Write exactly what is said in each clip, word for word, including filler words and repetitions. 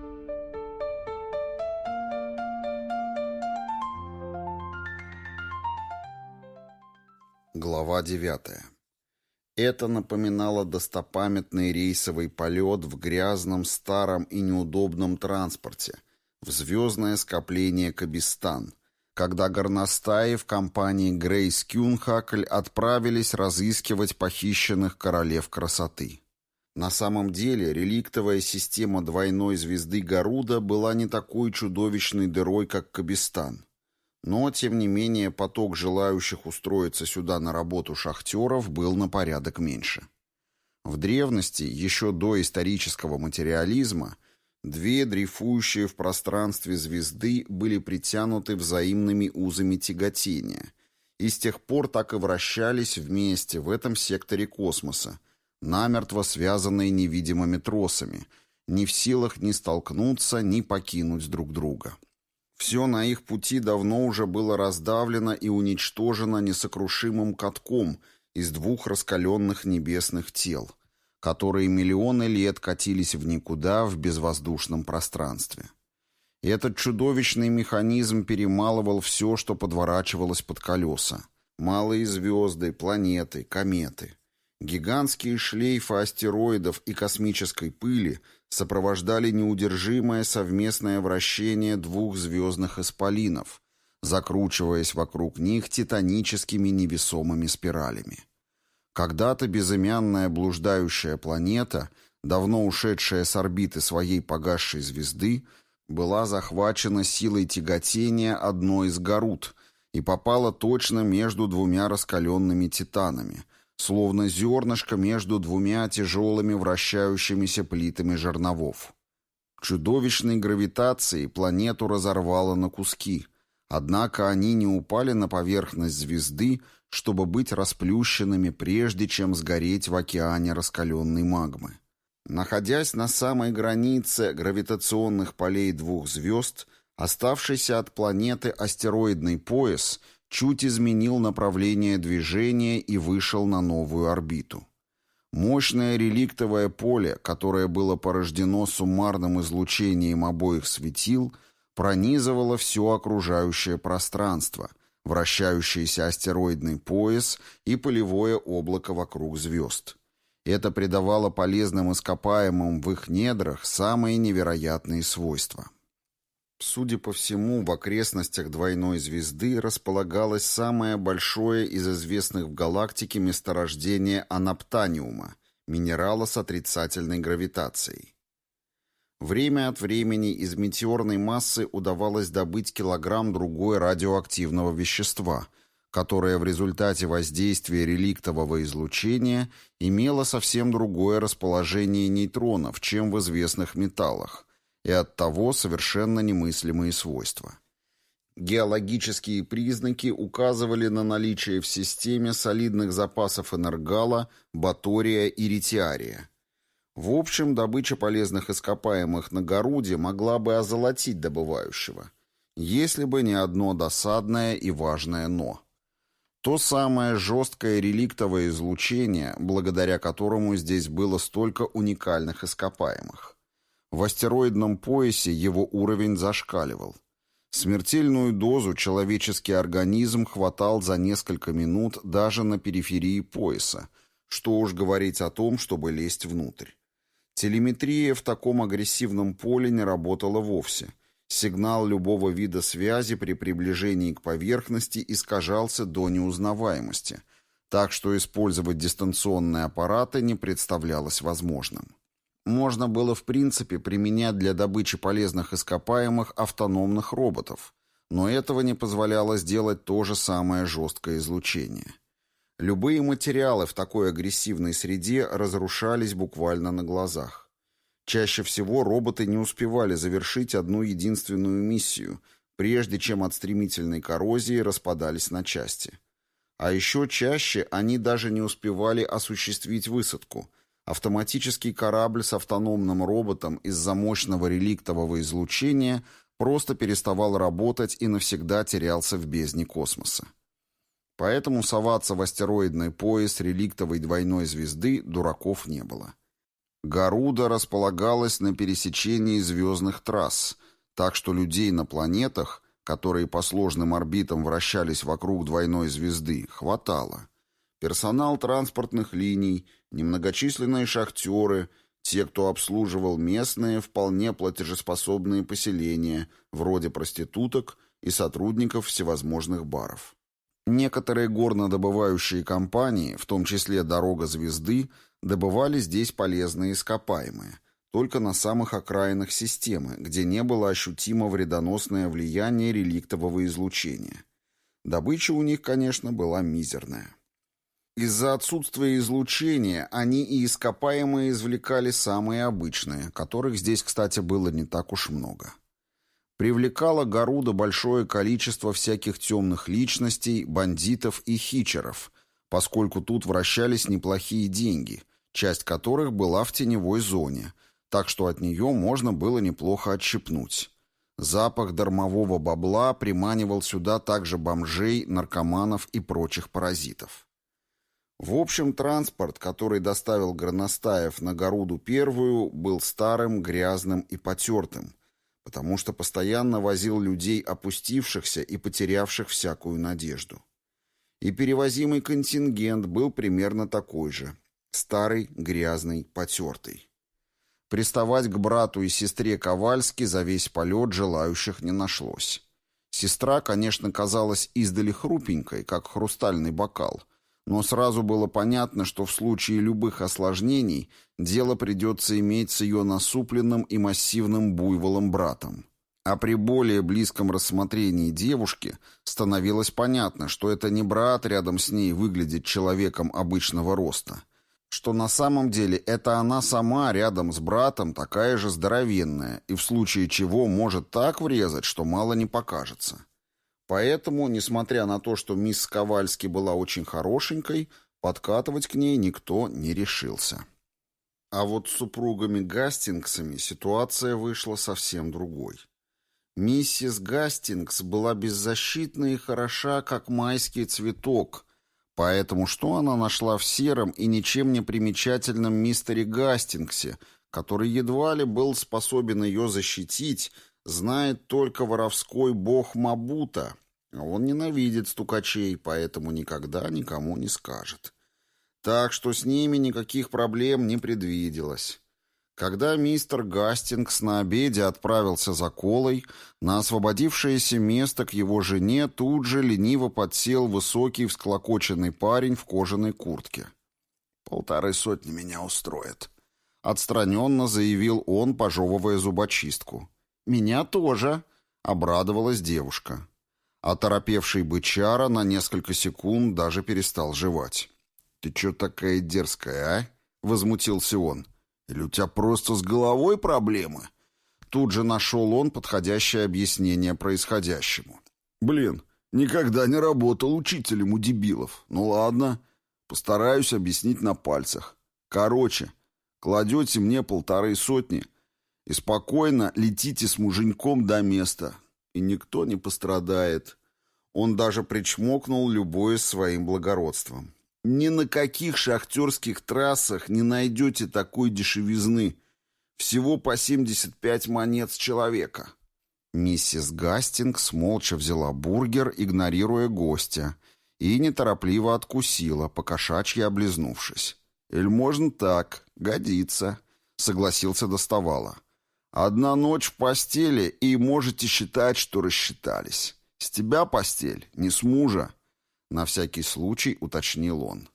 Глава девятая. Это напоминало достопамятный рейсовый полет в грязном, старом и неудобном транспорте, в звездное скопление Кабистан, когда горностаи в компании Грейс Кюнхакль отправились разыскивать похищенных королев красоты. На самом деле реликтовая система двойной звезды Гаруда была не такой чудовищной дырой, как Кабистан. Но, тем не менее, поток желающих устроиться сюда на работу шахтеров был на порядок меньше. В древности, еще до исторического материализма, две дрейфующие в пространстве звезды были притянуты взаимными узами тяготения и с тех пор так и вращались вместе в этом секторе космоса, намертво связанные невидимыми тросами, не в силах ни столкнуться, ни покинуть друг друга. Все на их пути давно уже было раздавлено и уничтожено несокрушимым катком из двух раскаленных небесных тел, которые миллионы лет катились в никуда в безвоздушном пространстве. И этот чудовищный механизм перемалывал все, что подворачивалось под колеса. Малые звезды, планеты, кометы. Гигантские шлейфы астероидов и космической пыли сопровождали неудержимое совместное вращение двух звездных исполинов, закручиваясь вокруг них титаническими невесомыми спиралями. Когда-то безымянная блуждающая планета, давно ушедшая с орбиты своей погасшей звезды, была захвачена силой тяготения одной из Гаруд и попала точно между двумя раскаленными титанами, словно зернышко между двумя тяжелыми вращающимися плитами жерновов. Чудовищной гравитацией планету разорвало на куски, однако они не упали на поверхность звезды, чтобы быть расплющенными прежде, чем сгореть в океане раскаленной магмы. Находясь на самой границе гравитационных полей двух звезд, оставшийся от планеты астероидный пояс чуть изменил направление движения и вышел на новую орбиту. Мощное реликтовое поле, которое было порождено суммарным излучением обоих светил, пронизывало все окружающее пространство, вращающийся астероидный пояс и пылевое облако вокруг звезд. Это придавало полезным ископаемым в их недрах самые невероятные свойства. Судя по всему, в окрестностях двойной звезды располагалось самое большое из известных в галактике месторождение анаптаниума, минерала с отрицательной гравитацией. Время от времени из метеорной массы удавалось добыть килограмм-другой радиоактивного вещества, которое в результате воздействия реликтового излучения имело совсем другое расположение нейтронов, чем в известных металлах, и оттого совершенно немыслимые свойства. Геологические признаки указывали на наличие в системе солидных запасов энергала, батория и ритиария. В общем, добыча полезных ископаемых на Гаруде могла бы озолотить добывающего, если бы не одно досадное и важное «но». То самое жесткое реликтовое излучение, благодаря которому здесь было столько уникальных ископаемых. В астероидном поясе его уровень зашкаливал. Смертельную дозу человеческий организм хватал за несколько минут даже на периферии пояса, что уж говорить о том, чтобы лезть внутрь. Телеметрия в таком агрессивном поле не работала вовсе. Сигнал любого вида связи при приближении к поверхности искажался до неузнаваемости, так что использовать дистанционные аппараты не представлялось возможным. Можно было в принципе применять для добычи полезных ископаемых автономных роботов, но этого не позволяло сделать то же самое жесткое излучение. Любые материалы в такой агрессивной среде разрушались буквально на глазах. Чаще всего роботы не успевали завершить одну единственную миссию, прежде чем от стремительной коррозии распадались на части. А еще чаще они даже не успевали осуществить высадку. Автоматический корабль с автономным роботом из-за мощного реликтового излучения просто переставал работать и навсегда терялся в бездне космоса. Поэтому соваться в астероидный пояс реликтовой двойной звезды дураков не было. Гаруда располагалась на пересечении звездных трасс, так что людей на планетах, которые по сложным орбитам вращались вокруг двойной звезды, хватало. Персонал транспортных линий, немногочисленные шахтеры, те, кто обслуживал местные, вполне платежеспособные поселения, вроде проституток и сотрудников всевозможных баров. Некоторые горнодобывающие компании, в том числе «Дорога звезды», добывали здесь полезные ископаемые, только на самых окраинах системы, где не было ощутимо вредоносное влияние реликтового излучения. Добыча у них, конечно, была мизерная. Из-за отсутствия излучения они и ископаемые извлекали самые обычные, которых здесь, кстати, было не так уж много. Привлекало Гаруда большое количество всяких темных личностей, бандитов и хичеров, поскольку тут вращались неплохие деньги, часть которых была в теневой зоне, так что от нее можно было неплохо отщипнуть. Запах дармового бабла приманивал сюда также бомжей, наркоманов и прочих паразитов. В общем, транспорт, который доставил горностаев на Гаруду первую, был старым, грязным и потертым, потому что постоянно возил людей опустившихся и потерявших всякую надежду. И перевозимый контингент был примерно такой же – старый, грязный, потертый. Приставать к брату и сестре Ковальски за весь полет желающих не нашлось. Сестра, конечно, казалась издали хрупенькой, как хрустальный бокал, но сразу было понятно, что в случае любых осложнений дело придется иметь с ее насупленным и массивным буйволом братом. А при более близком рассмотрении девушки становилось понятно, что это не брат рядом с ней выглядит человеком обычного роста, что на самом деле это она сама рядом с братом такая же здоровенная и в случае чего может так врезать, что мало не покажется. Поэтому, несмотря на то, что мисс Ковальски была очень хорошенькой, подкатывать к ней никто не решился. А вот с супругами Гастингсами ситуация вышла совсем другой. Миссис Гастингс была беззащитна и хороша, как майский цветок, поэтому что она нашла в сером и ничем не примечательном мистере Гастингсе, который едва ли был способен ее защитить, знает только воровской бог Мабута. Он ненавидит стукачей, поэтому никогда никому не скажет. Так что с ними никаких проблем не предвиделось. Когда мистер Гастингс на обеде отправился за колой, на освободившееся место к его жене тут же лениво подсел высокий всклокоченный парень в кожаной куртке. «Полторы сотни меня устроит», — отстраненно заявил он, пожевывая зубочистку. «Меня тоже», — обрадовалась девушка. Оторопевший бычара на несколько секунд даже перестал жевать. «Ты чё такая дерзкая, а?» — возмутился он. «Или у тебя просто с головой проблемы?» Тут же нашел он подходящее объяснение происходящему. «Блин, никогда не работал учителем у дебилов. Ну ладно, постараюсь объяснить на пальцах. Короче, кладете мне полторы сотни и спокойно летите с муженьком до места, и никто не пострадает». Он даже причмокнул, любуясь своим благородством. «Ни на каких шахтерских трассах не найдете такой дешевизны. Всего по семьдесят пять монет с человека». Миссис Гастингс молча взяла бургер, игнорируя гостя, и неторопливо откусила, покошачьи облизнувшись. «Эль можно так, годится», — согласился Доставала. «Одна ночь в постели, и можете считать, что рассчитались. С тебя постель, не с мужа», — на всякий случай уточнил он.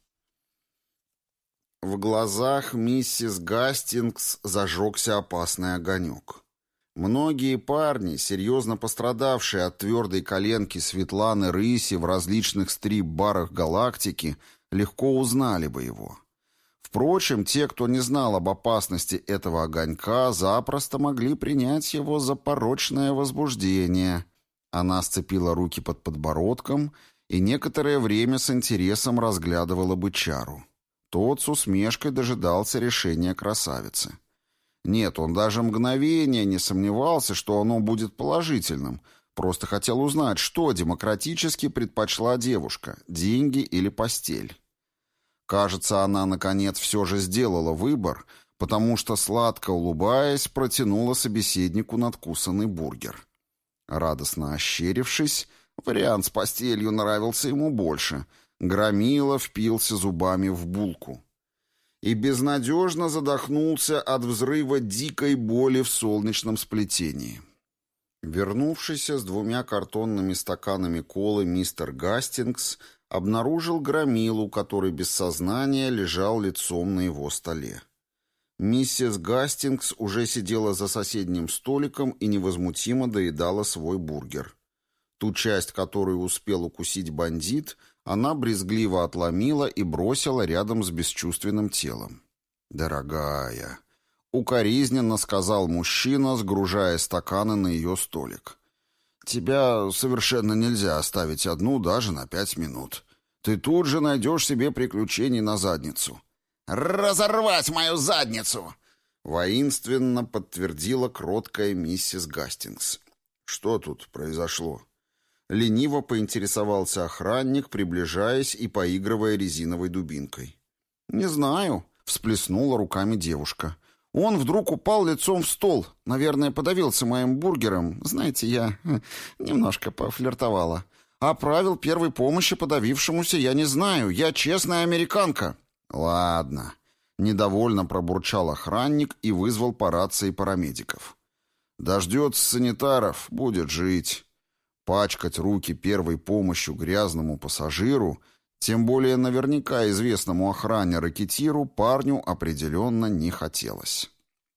В глазах миссис Гастингс зажегся опасный огонек. Многие парни, серьезно пострадавшие от твердой коленки Светланы Рыси в различных стрип-барах галактики, легко узнали бы его. Впрочем, те, кто не знал об опасности этого огонька, запросто могли принять его за порочное возбуждение. Она сцепила руки под подбородком и некоторое время с интересом разглядывала бычару. Тот с усмешкой дожидался решения красавицы. Нет, он даже мгновения не сомневался, что оно будет положительным, просто хотел узнать, что демократически предпочла девушка – деньги или постель. Кажется, она, наконец, все же сделала выбор, потому что, сладко улыбаясь, протянула собеседнику надкусанный бургер. Радостно ощерившись, вариант с постелью нравился ему больше, громила впился зубами в булку. И безнадежно задохнулся от взрыва дикой боли в солнечном сплетении. Вернувшийся с двумя картонными стаканами колы мистер Гастингс обнаружил громилу, который без сознания лежал лицом на его столе. Миссис Гастингс уже сидела за соседним столиком и невозмутимо доедала свой бургер. Ту часть, которую успел укусить бандит, она брезгливо отломила и бросила рядом с бесчувственным телом. «Дорогая», — укоризненно сказал мужчина, сгружая стаканы на ее столик, — «тебя совершенно нельзя оставить одну даже на пять минут. Ты тут же найдешь себе приключений на задницу». «Разорвать мою задницу!» — воинственно подтвердила кроткая миссис Гастингс. «Что тут произошло?» Лениво поинтересовался охранник, приближаясь и поигрывая резиновой дубинкой. «Не знаю», — всплеснула руками девушка. «Он вдруг упал лицом в стол. Наверное, подавился моим бургером. Знаете, я немножко пофлиртовала. А правил первой помощи подавившемуся я не знаю. Я честная американка». «Ладно», — недовольно пробурчал охранник и вызвал по рации парамедиков. «Дождется санитаров, будет жить». Пачкать руки первой помощью грязному пассажиру, тем более наверняка известному охране-ракетиру, парню определенно не хотелось.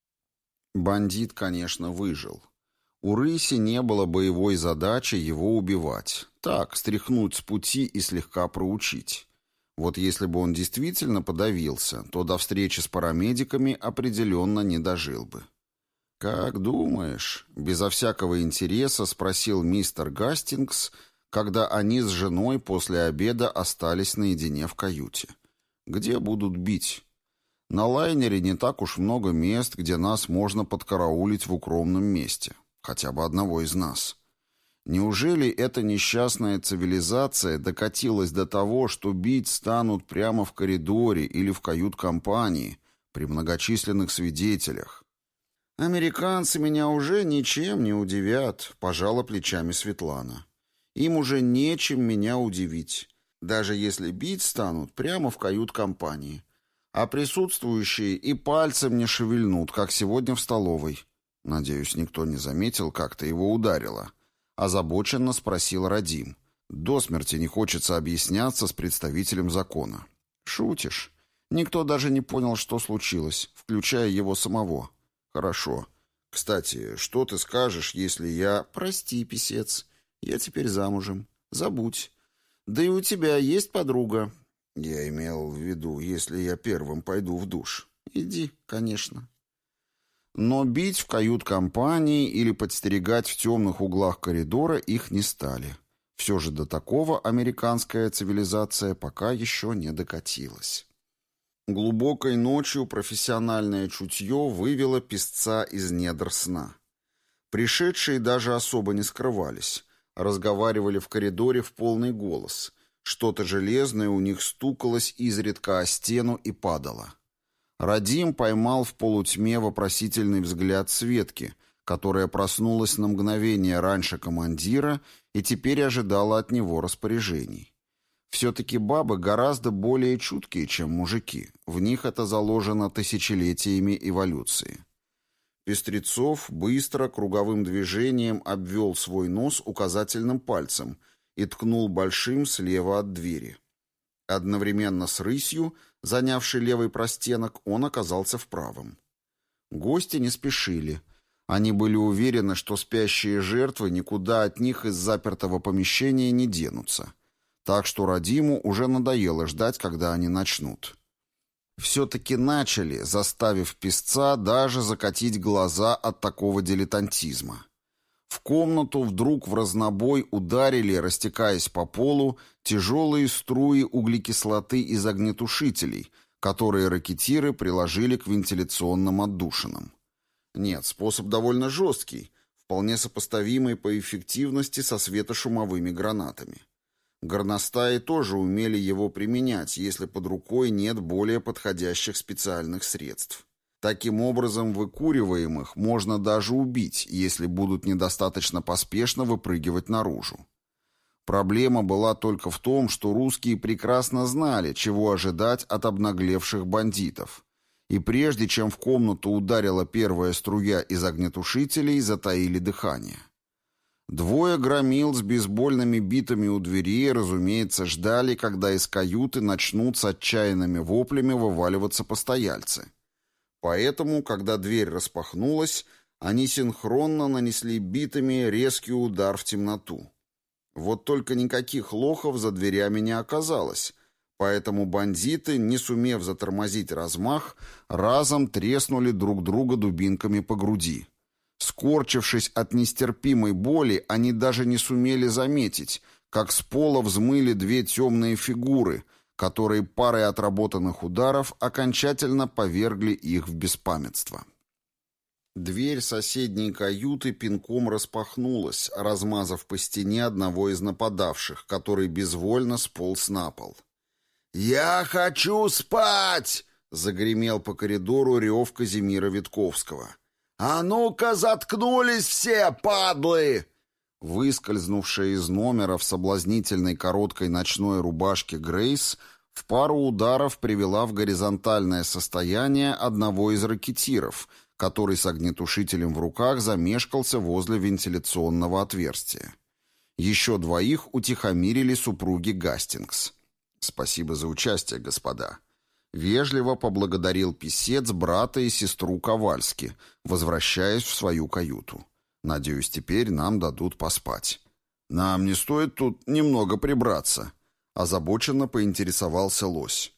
Бандит, конечно, выжил. У рыси не было боевой задачи его убивать. Так, стряхнуть с пути и слегка проучить. Вот если бы он действительно подавился, то до встречи с парамедиками определенно не дожил бы. «Как думаешь?» — безо всякого интереса спросил мистер Гастингс, когда они с женой после обеда остались наедине в каюте. «Где будут бить? На лайнере не так уж много мест, где нас можно подкараулить в укромном месте. Хотя бы одного из нас. Неужели эта несчастная цивилизация докатилась до того, что бить станут прямо в коридоре или в кают-компании при многочисленных свидетелях?» «Американцы меня уже ничем не удивят», — пожала плечами Светлана. «Им уже нечем меня удивить, даже если бить станут прямо в кают-компании. А присутствующие и пальцем не шевельнут, как сегодня в столовой». Надеюсь, никто не заметил, как ты его ударила. Озабоченно спросил Радим. До смерти не хочется объясняться с представителем закона. «Шутишь? Никто даже не понял, что случилось, включая его самого». «Хорошо. Кстати, что ты скажешь, если я...» «Прости, писец, я теперь замужем. Забудь. Да и у тебя есть подруга». «Я имел в виду, если я первым пойду в душ». «Иди, конечно». Но бить в кают-компании или подстерегать в темных углах коридора их не стали. Все же до такого американская цивилизация пока еще не докатилась. Глубокой ночью профессиональное чутье вывело песца из недр сна. Пришедшие даже особо не скрывались, разговаривали в коридоре в полный голос. Что-то железное у них стукалось изредка о стену и падало. Радим поймал в полутьме вопросительный взгляд Светки, которая проснулась на мгновение раньше командира и теперь ожидала от него распоряжений. Все-таки бабы гораздо более чуткие, чем мужики. В них это заложено тысячелетиями эволюции. Пестрецов быстро круговым движением обвел свой нос указательным пальцем и ткнул большим слева от двери. Одновременно с рысью, занявший левый простенок, он оказался в правом. Гости не спешили. Они были уверены, что спящие жертвы никуда от них из запертого помещения не денутся. Так что Радиму уже надоело ждать, когда они начнут. Все-таки начали, заставив песца даже закатить глаза от такого дилетантизма. В комнату вдруг в разнобой ударили, растекаясь по полу, тяжелые струи углекислоты из огнетушителей, которые ракетиры приложили к вентиляционным отдушинам. Нет, способ довольно жесткий, вполне сопоставимый по эффективности со светошумовыми гранатами. Горностаи тоже умели его применять, если под рукой нет более подходящих специальных средств. Таким образом, выкуриваемых можно даже убить, если будут недостаточно поспешно выпрыгивать наружу. Проблема была только в том, что русские прекрасно знали, чего ожидать от обнаглевших бандитов, и прежде чем в комнату ударила первая струя из огнетушителей, затаили дыхание. Двое громил с бейсбольными битами у дверей, разумеется, ждали, когда из каюты начнут с отчаянными воплями вываливаться постояльцы. Поэтому, когда дверь распахнулась, они синхронно нанесли битами резкий удар в темноту. Вот только никаких лохов за дверями не оказалось, поэтому бандиты, не сумев затормозить размах, разом треснули друг друга дубинками по груди. Скорчившись от нестерпимой боли, они даже не сумели заметить, как с пола взмыли две темные фигуры, которые парой отработанных ударов окончательно повергли их в беспамятство. Дверь соседней каюты пинком распахнулась, размазав по стене одного из нападавших, который безвольно сполз на пол. «Я хочу спать!» — загремел по коридору рев Казимира Витковского. «А ну-ка заткнулись все, падлы!» Выскользнувшая из номера в соблазнительной короткой ночной рубашке Грейс в пару ударов привела в горизонтальное состояние одного из ракетиров, который с огнетушителем в руках замешкался возле вентиляционного отверстия. Еще двоих утихомирили супруги Гастингс. «Спасибо за участие, господа». Вежливо поблагодарил писец брата и сестру Ковальски, возвращаясь в свою каюту. «Надеюсь, теперь нам дадут поспать». «Нам не стоит тут немного прибраться», — озабоченно поинтересовался лось.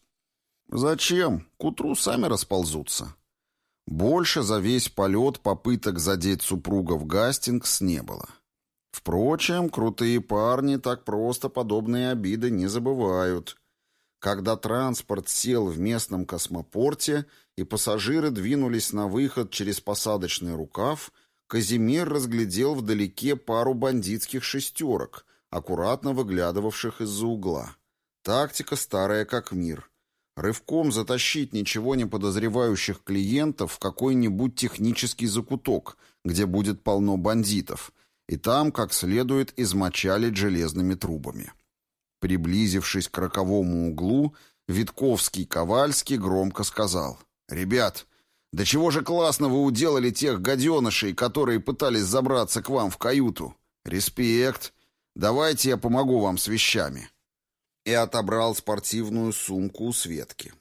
«Зачем? К утру сами расползутся». Больше за весь полет попыток задеть супругов Гастингс не было. Впрочем, крутые парни так просто подобные обиды не забывают. Когда транспорт сел в местном космопорте и пассажиры двинулись на выход через посадочный рукав, Казимир разглядел вдалеке пару бандитских шестерок, аккуратно выглядывавших из-за угла. Тактика старая как мир. Рывком затащить ничего не подозревающих клиентов в какой-нибудь технический закуток, где будет полно бандитов, и там как следует измочалить железными трубами. Приблизившись к роковому углу, Витковский-Ковальский громко сказал: «Ребят, да чего же классно вы уделали тех гаденышей, которые пытались забраться к вам в каюту! Респект! Давайте я помогу вам с вещами!» И отобрал спортивную сумку у Светки.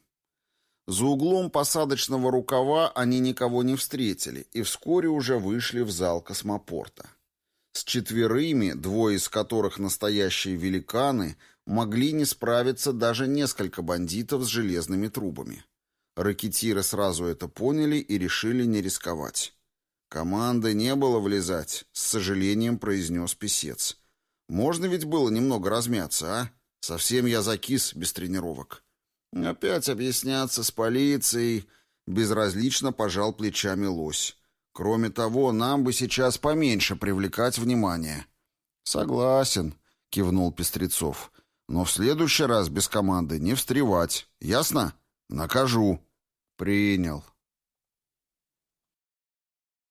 За углом посадочного рукава они никого не встретили и вскоре уже вышли в зал космопорта. С четверыми, двое из которых настоящие великаны, могли не справиться даже несколько бандитов с железными трубами. Ракетиры сразу это поняли и решили не рисковать. «Команды не было влезать», — с сожалением произнес писец. «Можно ведь было немного размяться, а? Совсем я закис без тренировок». «Опять объясняться с полицией», — безразлично пожал плечами лось. «Кроме того, нам бы сейчас поменьше привлекать внимание». «Согласен», — кивнул Пестрецов. «Но в следующий раз без команды не встревать. Ясно? Накажу». «Принял».